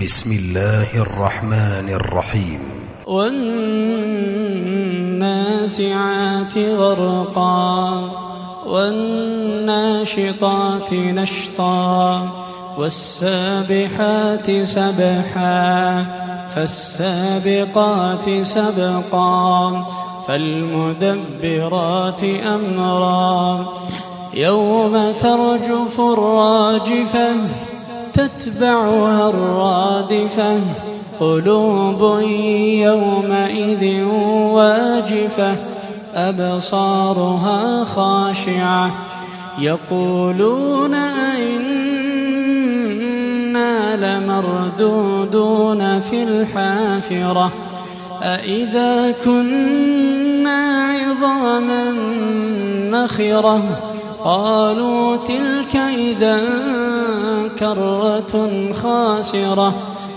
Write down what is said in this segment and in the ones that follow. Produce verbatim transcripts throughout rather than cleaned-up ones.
بسم الله الرحمن الرحيم. والنازعات غرقا والناشطات نشطا والسابحات سبحا فالسابقات سبقا فالمدبرات أمرا يوم ترجف الراجفة تتبعها الرادفة قلوب يومئذ واجفة أبصارها خاشعة يقولون أئنا لمردودون في الحافرة أئذا كنا عظاما نخرة قالوا تلك إذا كرة خاسرة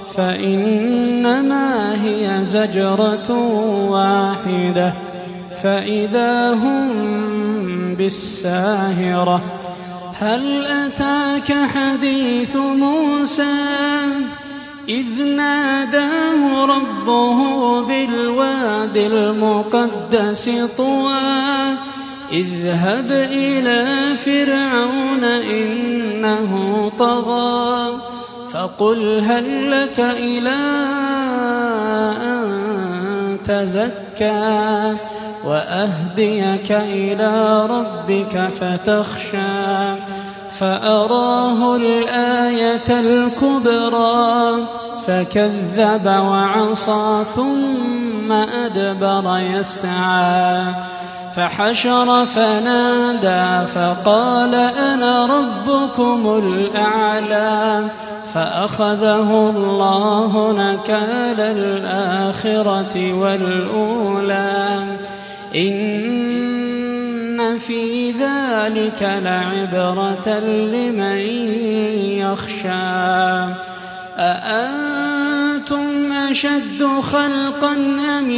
فإنما هي زجرة واحدة فإذا هم بالساهرة هل أتاك حديث موسى إذ ناداه ربه بالواد المقدس طوى اذهب إلى فرعون إنه طغى فقل هل لك إلى أن تزكى وأهديك إلى ربك فتخشى فأراه الآية الكبرى فكذب وعصى ثم أدبر يسعى فحشر فنادى فقال أنا ربكم الأعلى فأخذه الله نكال الآخرة والأولى إن في ذلك لعبرة لمن يخشى أأنتم أشد خلقا أم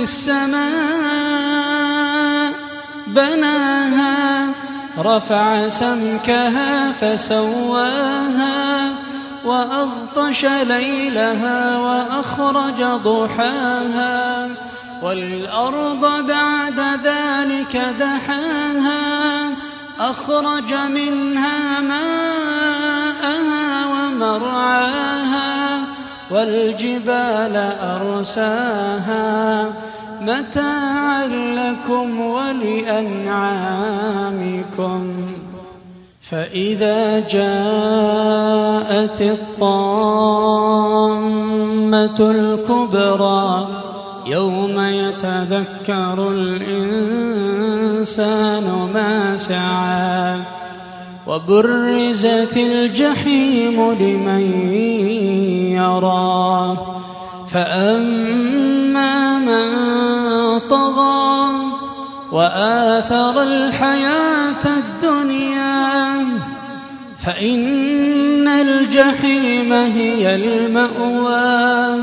السماء بناها رفع سمكها فسواها وأغطش ليلها وأخرج ضحاها والأرض بعد ذلك دحاها أخرج منها ماءها ومرعاها والجبال أرساها متاعا لكم ولأنعامكم فإذا جاءت الطامة الكبرى يوم يتذكر الإنسان ما سعى وبرزت الجحيم لمن يرى فأما من طغى وآثر الحياة الدنيا فإن الجحيم هي المأوى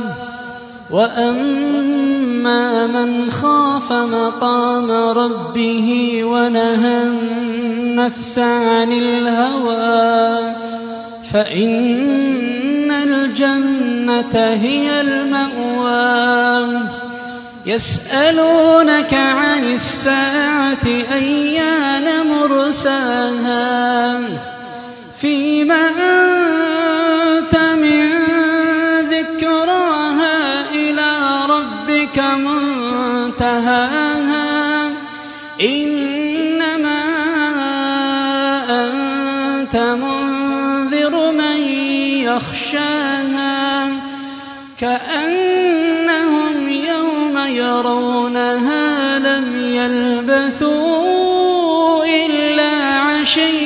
وأما من خاف مقام ربه ونهى النفس عن الهوى فإن الجنة هي المأوى يسألونك عن الساعة أيان مرساها فيما أنت من ذكراها إلى ربك منتهاها إنما أنت منذر من يخشاها كأنهم يوم يرونها لم يلبثوا إلا عشيا